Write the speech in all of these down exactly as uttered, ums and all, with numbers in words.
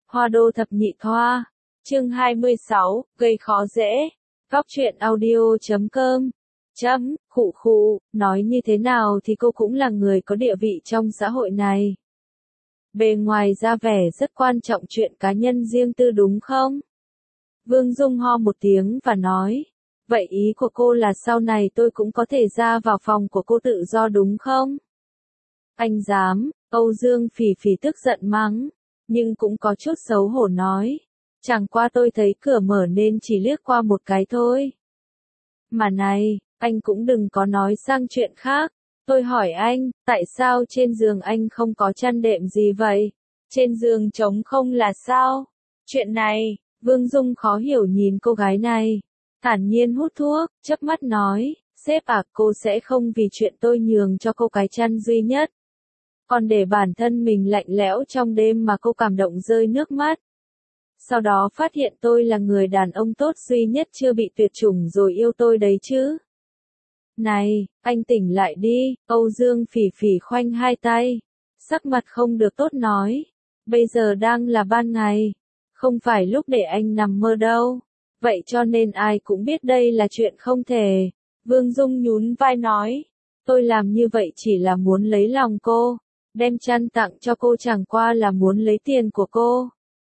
Hoa đô thập nhị thoa. Chương hai mươi sáu, gây khó dễ. Góc truyện audio chấm com. Chấm, khụ khụ, nói như thế nào thì cô cũng là người có địa vị trong xã hội này. Bề ngoài ra vẻ rất quan trọng chuyện cá nhân riêng tư đúng không? Vương Dung ho một tiếng và nói. Vậy ý của cô là sau này tôi cũng có thể ra vào phòng của cô tự do đúng không? Anh dám, Âu Dương Phỉ Phỉ tức giận mắng, nhưng cũng có chút xấu hổ nói. Chẳng qua tôi thấy cửa mở nên chỉ liếc qua một cái thôi. Mà này, anh cũng đừng có nói sang chuyện khác. Tôi hỏi anh, tại sao trên giường anh không có chăn đệm gì vậy? Trên giường trống không là sao? Chuyện này, Vương Dung khó hiểu nhìn cô gái này. Thản nhiên hút thuốc, chớp mắt nói, sếp à, cô sẽ không vì chuyện tôi nhường cho cô cái chăn duy nhất. Còn để bản thân mình lạnh lẽo trong đêm mà cô cảm động rơi nước mắt. Sau đó phát hiện tôi là người đàn ông tốt duy nhất chưa bị tuyệt chủng rồi yêu tôi đấy chứ. Này, anh tỉnh lại đi, Âu Dương Phỉ Phỉ khoanh hai tay. Sắc mặt không được tốt nói. Bây giờ đang là ban ngày. Không phải lúc để anh nằm mơ đâu. Vậy cho nên ai cũng biết đây là chuyện không thể. Vương Dung nhún vai nói. Tôi làm như vậy chỉ là muốn lấy lòng cô. Đem chăn tặng cho cô chẳng qua là muốn lấy tiền của cô.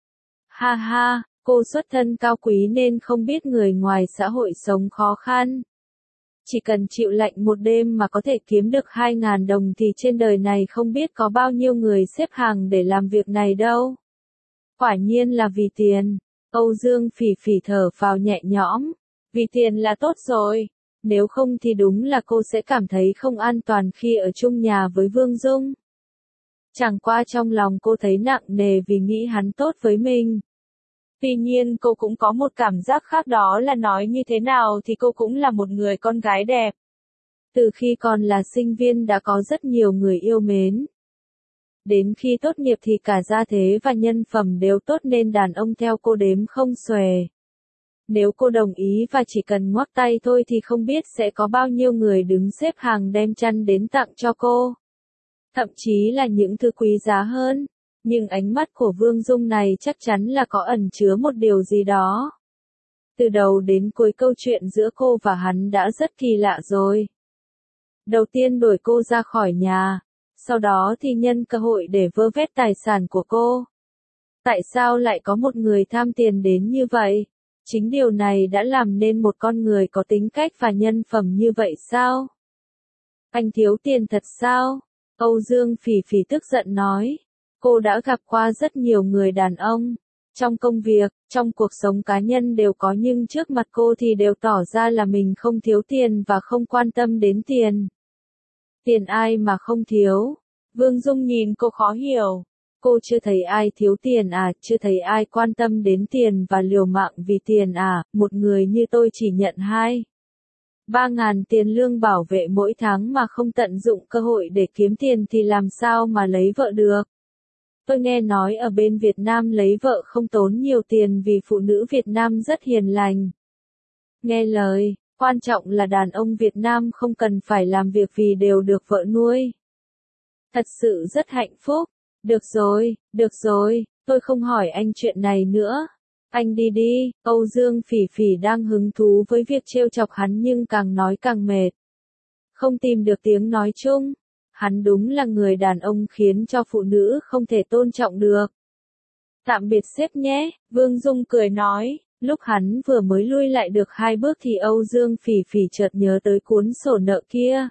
Ha ha, cô xuất thân cao quý nên không biết người ngoài xã hội sống khó khăn. Chỉ cần chịu lạnh một đêm mà có thể kiếm được hai ngàn đồng thì trên đời này không biết có bao nhiêu người xếp hàng để làm việc này đâu. Quả nhiên là vì tiền. Âu Dương Phỉ Phỉ thở phào nhẹ nhõm. Vì tiền là tốt rồi. Nếu không thì đúng là cô sẽ cảm thấy không an toàn khi ở chung nhà với Vương Dung. Chẳng qua trong lòng cô thấy nặng nề vì nghĩ hắn tốt với mình. Tuy nhiên cô cũng có một cảm giác khác, đó là nói như thế nào thì cô cũng là một người con gái đẹp. Từ khi còn là sinh viên đã có rất nhiều người yêu mến. Đến khi tốt nghiệp thì cả gia thế và nhân phẩm đều tốt nên đàn ông theo cô đếm không xuể. Nếu cô đồng ý và chỉ cần ngoắc tay thôi thì không biết sẽ có bao nhiêu người đứng xếp hàng đem chăn đến tặng cho cô. Thậm chí là những thứ quý giá hơn. Nhưng ánh mắt của Vương Dung này chắc chắn là có ẩn chứa một điều gì đó. Từ đầu đến cuối câu chuyện giữa cô và hắn đã rất kỳ lạ rồi. Đầu tiên đuổi cô ra khỏi nhà. Sau đó thì nhân cơ hội để vơ vét tài sản của cô. Tại sao lại có một người tham tiền đến như vậy? Chính điều này đã làm nên một con người có tính cách và nhân phẩm như vậy sao? Anh thiếu tiền thật sao? Âu Dương Phỉ Phỉ tức giận nói. Cô đã gặp qua rất nhiều người đàn ông. Trong công việc, trong cuộc sống cá nhân đều có, nhưng trước mặt cô thì đều tỏ ra là mình không thiếu tiền và không quan tâm đến tiền. Tiền ai mà không thiếu? Vương Dung nhìn cô khó hiểu. Cô chưa thấy ai thiếu tiền à, chưa thấy ai quan tâm đến tiền và liều mạng vì tiền à, một người như tôi chỉ nhận hai. Ba ngàn tiền lương bảo vệ mỗi tháng mà không tận dụng cơ hội để kiếm tiền thì làm sao mà lấy vợ được. Tôi nghe nói ở bên Việt Nam lấy vợ không tốn nhiều tiền vì phụ nữ Việt Nam rất hiền lành. Nghe lời, quan trọng là đàn ông Việt Nam không cần phải làm việc vì đều được vợ nuôi. Thật sự rất hạnh phúc. Được rồi, được rồi, tôi không hỏi anh chuyện này nữa. Anh đi đi, Âu Dương Phỉ Phỉ đang hứng thú với việc trêu chọc hắn nhưng càng nói càng mệt. Không tìm được tiếng nói chung. Hắn đúng là người đàn ông khiến cho phụ nữ không thể tôn trọng được. Tạm biệt sếp nhé, Vương Dung cười nói. Lúc hắn vừa mới lui lại được hai bước thì Âu Dương Phỉ Phỉ chợt nhớ tới cuốn sổ nợ kia.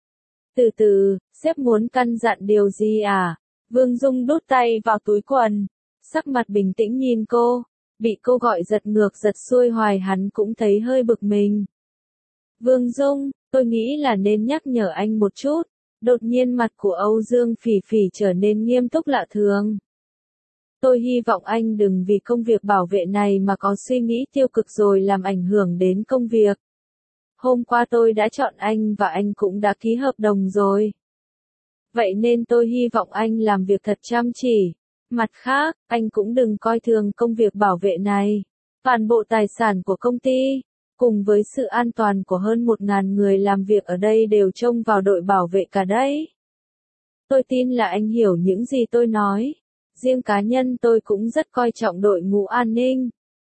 Từ từ, sếp muốn căn dặn điều gì à? Vương Dung đút tay vào túi quần. Sắc mặt bình tĩnh nhìn cô. Bị cô gọi giật ngược giật xuôi hoài hắn cũng thấy hơi bực mình. Vương Dung, tôi nghĩ là nên nhắc nhở anh một chút. Đột nhiên mặt của Âu Dương Phỉ Phỉ trở nên nghiêm túc lạ thường. Tôi hy vọng anh đừng vì công việc bảo vệ này mà có suy nghĩ tiêu cực rồi làm ảnh hưởng đến công việc. Hôm qua tôi đã chọn anh và anh cũng đã ký hợp đồng rồi. Vậy nên tôi hy vọng anh làm việc thật chăm chỉ. Mặt khác, anh cũng đừng coi thường công việc bảo vệ này. Toàn bộ tài sản của công ty, cùng với sự an toàn của hơn một ngàn người làm việc ở đây đều trông vào đội bảo vệ cả đấy. Tôi tin là anh hiểu những gì tôi nói. riêng cá nhân tôi cũng rất coi trọng đội ngũ an ninh.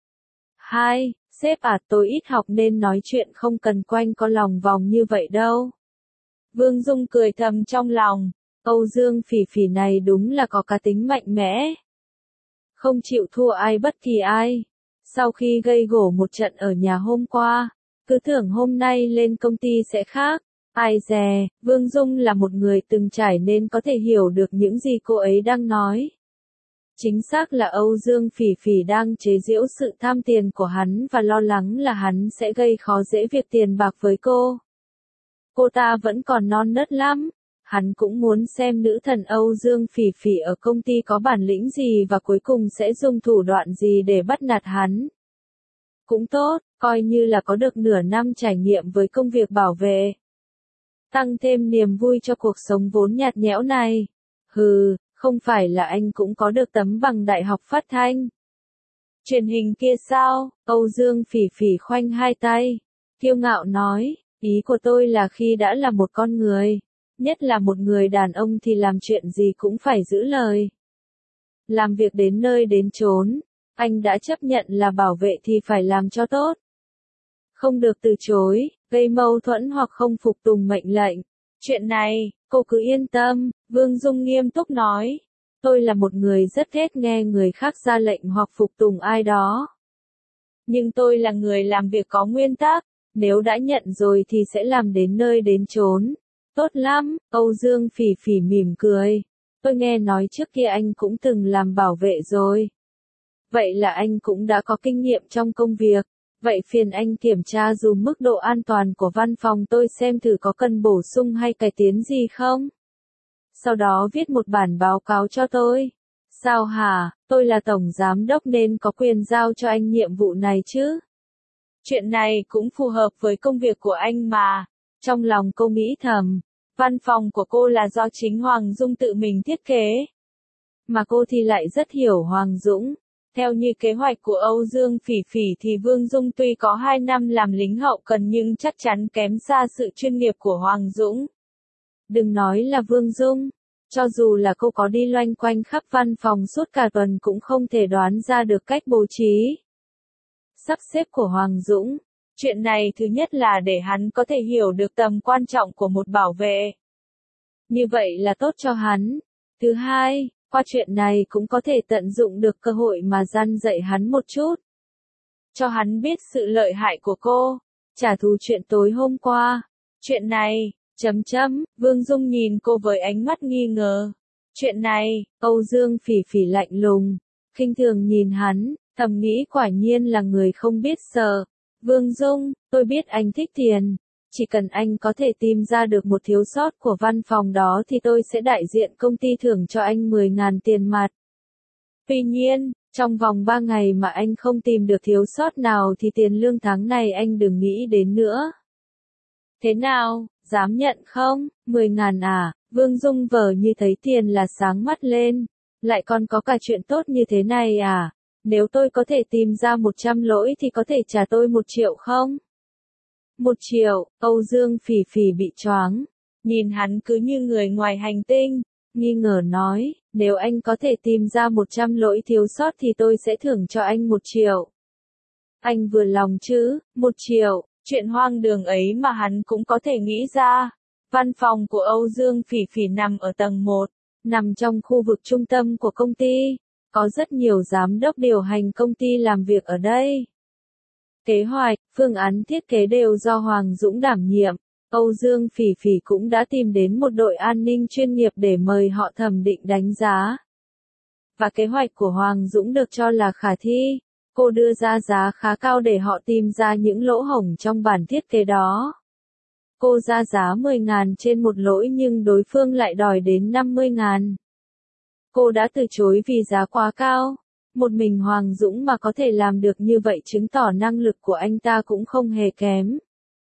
Hai, sếp à, tôi ít học nên nói chuyện không cần quanh co lòng vòng như vậy đâu. Vương Dung cười thầm trong lòng, Âu Dương Phỉ Phỉ này đúng là có cá tính mạnh mẽ. Không chịu thua ai bất kỳ ai. Sau khi gây gổ một trận ở nhà hôm qua, cứ tưởng hôm nay lên công ty sẽ khác. Ai dè, Vương Dung là một người từng trải nên có thể hiểu được những gì cô ấy đang nói. Chính xác là Âu Dương Phỉ Phỉ đang chế giễu sự tham tiền của hắn và lo lắng là hắn sẽ gây khó dễ việc tiền bạc với cô. Cô ta vẫn còn non nớt lắm. Hắn cũng muốn xem nữ thần Âu Dương Phỉ Phỉ ở công ty có bản lĩnh gì và cuối cùng sẽ dùng thủ đoạn gì để bắt nạt hắn. Cũng tốt, coi như là có được nửa năm trải nghiệm với công việc bảo vệ. Tăng thêm niềm vui cho cuộc sống vốn nhạt nhẽo này. Hừ, không phải là anh cũng có được tấm bằng đại học phát thanh. Truyền hình kia sao? Âu Dương Phỉ Phỉ khoanh hai tay, kiêu ngạo nói, ý của tôi là khi đã là một con người, nhất là một người đàn ông thì làm chuyện gì cũng phải giữ lời. Làm việc đến nơi đến chốn, anh đã chấp nhận là bảo vệ thì phải làm cho tốt. Không được từ chối, gây mâu thuẫn hoặc không phục tùng mệnh lệnh. Chuyện này, cô cứ yên tâm, Vương Dung nghiêm túc nói. Tôi là một người rất ghét nghe người khác ra lệnh hoặc phục tùng ai đó. Nhưng tôi là người làm việc có nguyên tắc, nếu đã nhận rồi thì sẽ làm đến nơi đến chốn. Tốt lắm, Âu Dương Phỉ Phỉ mỉm cười. Tôi nghe nói trước kia anh cũng từng làm bảo vệ rồi. Vậy là anh cũng đã có kinh nghiệm trong công việc. Vậy phiền anh kiểm tra dùm mức độ an toàn của văn phòng tôi xem thử có cần bổ sung hay cải tiến gì không. Sau đó viết một bản báo cáo cho tôi. Sao hả, tôi là tổng giám đốc nên có quyền giao cho anh nhiệm vụ này chứ. Chuyện này cũng phù hợp với công việc của anh mà. Trong lòng cô nghĩ thầm, văn phòng của cô là do chính Hoàng Dung tự mình thiết kế. Mà cô thì lại rất hiểu Hoàng Dũng. Theo như kế hoạch của Âu Dương Phỉ Phỉ thì Vương Dung tuy có hai năm làm lính hậu cần nhưng chắc chắn kém xa sự chuyên nghiệp của Hoàng Dũng. Đừng nói là Vương Dung, cho dù là cô có đi loanh quanh khắp văn phòng suốt cả tuần cũng không thể đoán ra được cách bố trí, sắp xếp của Hoàng Dũng. Chuyện này thứ nhất là để hắn có thể hiểu được tầm quan trọng của một bảo vệ. Như vậy là tốt cho hắn. Thứ hai, qua chuyện này cũng có thể tận dụng được cơ hội mà răn dạy hắn một chút. Cho hắn biết sự lợi hại của cô. Trả thù chuyện tối hôm qua. Chuyện này, chấm chấm, Vương Dung nhìn cô với ánh mắt nghi ngờ. Chuyện này, Âu Dương Phỉ Phỉ lạnh lùng, khinh thường nhìn hắn, thầm nghĩ quả nhiên là người không biết sợ. Vương Dung, tôi biết anh thích tiền. Chỉ cần anh có thể tìm ra được một thiếu sót của văn phòng đó thì tôi sẽ đại diện công ty thưởng cho anh mười ngàn tiền mặt. Tuy nhiên, trong vòng ba ngày mà anh không tìm được thiếu sót nào thì tiền lương tháng này anh đừng nghĩ đến nữa. Thế nào, dám nhận không? mười ngàn à? Vương Dung vờ như thấy tiền là sáng mắt lên. Lại còn có cả chuyện tốt như thế này à? Nếu tôi có thể tìm ra một trăm lỗi thì có thể trả tôi một triệu không? Một triệu, Âu Dương Phỉ Phỉ bị choáng. Nhìn hắn cứ như người ngoài hành tinh. Nghi ngờ nói, nếu anh có thể tìm ra một trăm lỗi thiếu sót thì tôi sẽ thưởng cho anh một triệu. Anh vừa lòng chứ, một triệu, chuyện hoang đường ấy mà hắn cũng có thể nghĩ ra. Văn phòng của Âu Dương Phỉ Phỉ nằm ở tầng một, nằm trong khu vực trung tâm của công ty. Có rất nhiều giám đốc điều hành công ty làm việc ở đây. Kế hoạch, phương án thiết kế đều do Hoàng Dũng đảm nhiệm. Âu Dương Phỉ Phỉ cũng đã tìm đến một đội an ninh chuyên nghiệp để mời họ thẩm định đánh giá. Và kế hoạch của Hoàng Dũng được cho là khả thi. Cô đưa ra giá khá cao để họ tìm ra những lỗ hổng trong bản thiết kế đó. Cô ra giá mười ngàn trên một lỗi nhưng đối phương lại đòi đến năm mươi ngàn. Cô đã từ chối vì giá quá cao. Một mình Hoàng Dũng mà có thể làm được như vậy chứng tỏ năng lực của anh ta cũng không hề kém.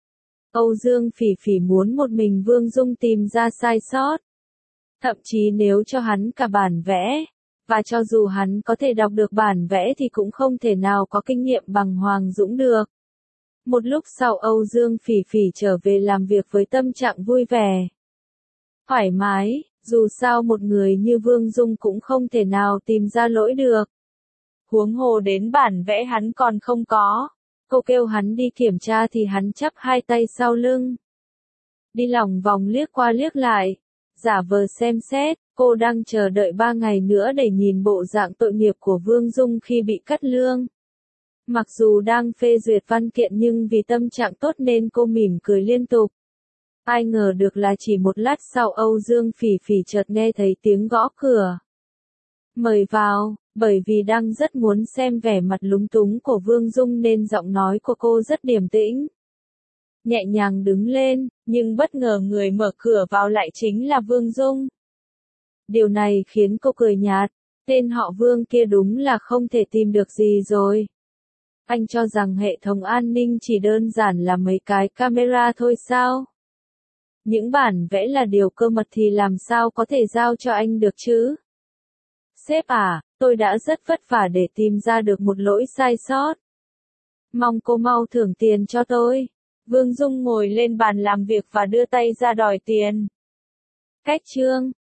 Âu Dương Phỉ Phỉ muốn một mình Vương Dung tìm ra sai sót. Thậm chí nếu cho hắn cả bản vẽ, và cho dù hắn có thể đọc được bản vẽ thì cũng không thể nào có kinh nghiệm bằng Hoàng Dũng được. Một lúc sau Âu Dương Phỉ Phỉ trở về làm việc với tâm trạng vui vẻ. Thoải mái, Dù sao một người như Vương Dung cũng không thể nào tìm ra lỗi được. Huống hồ đến bản vẽ hắn còn không có. Cô kêu hắn đi kiểm tra thì hắn chắp hai tay sau lưng. Đi lòng vòng liếc qua liếc lại. Giả vờ xem xét, cô đang chờ đợi ba ngày nữa để nhìn bộ dạng tội nghiệp của Vương Dung khi bị cắt lương. Mặc dù đang phê duyệt văn kiện nhưng vì tâm trạng tốt nên cô mỉm cười liên tục. Ai ngờ được là chỉ một lát sau Âu Dương Phỉ Phỉ chợt nghe thấy tiếng gõ cửa. Mời vào, bởi vì đang rất muốn xem vẻ mặt lúng túng của Vương Dung nên giọng nói của cô rất điềm tĩnh. Nhẹ nhàng đứng lên, nhưng bất ngờ người mở cửa vào lại chính là Vương Dung. Điều này khiến cô cười nhạt, tên họ Vương kia đúng là không thể tìm được gì rồi. Anh cho rằng hệ thống an ninh chỉ đơn giản là mấy cái camera thôi sao? Những bản vẽ là điều cơ mật thì làm sao có thể giao cho anh được chứ? Sếp à, tôi đã rất vất vả để tìm ra được một lỗi sai sót. Mong cô mau thưởng tiền cho tôi. Vương Dung ngồi lên bàn làm việc và đưa tay ra đòi tiền. Cách chương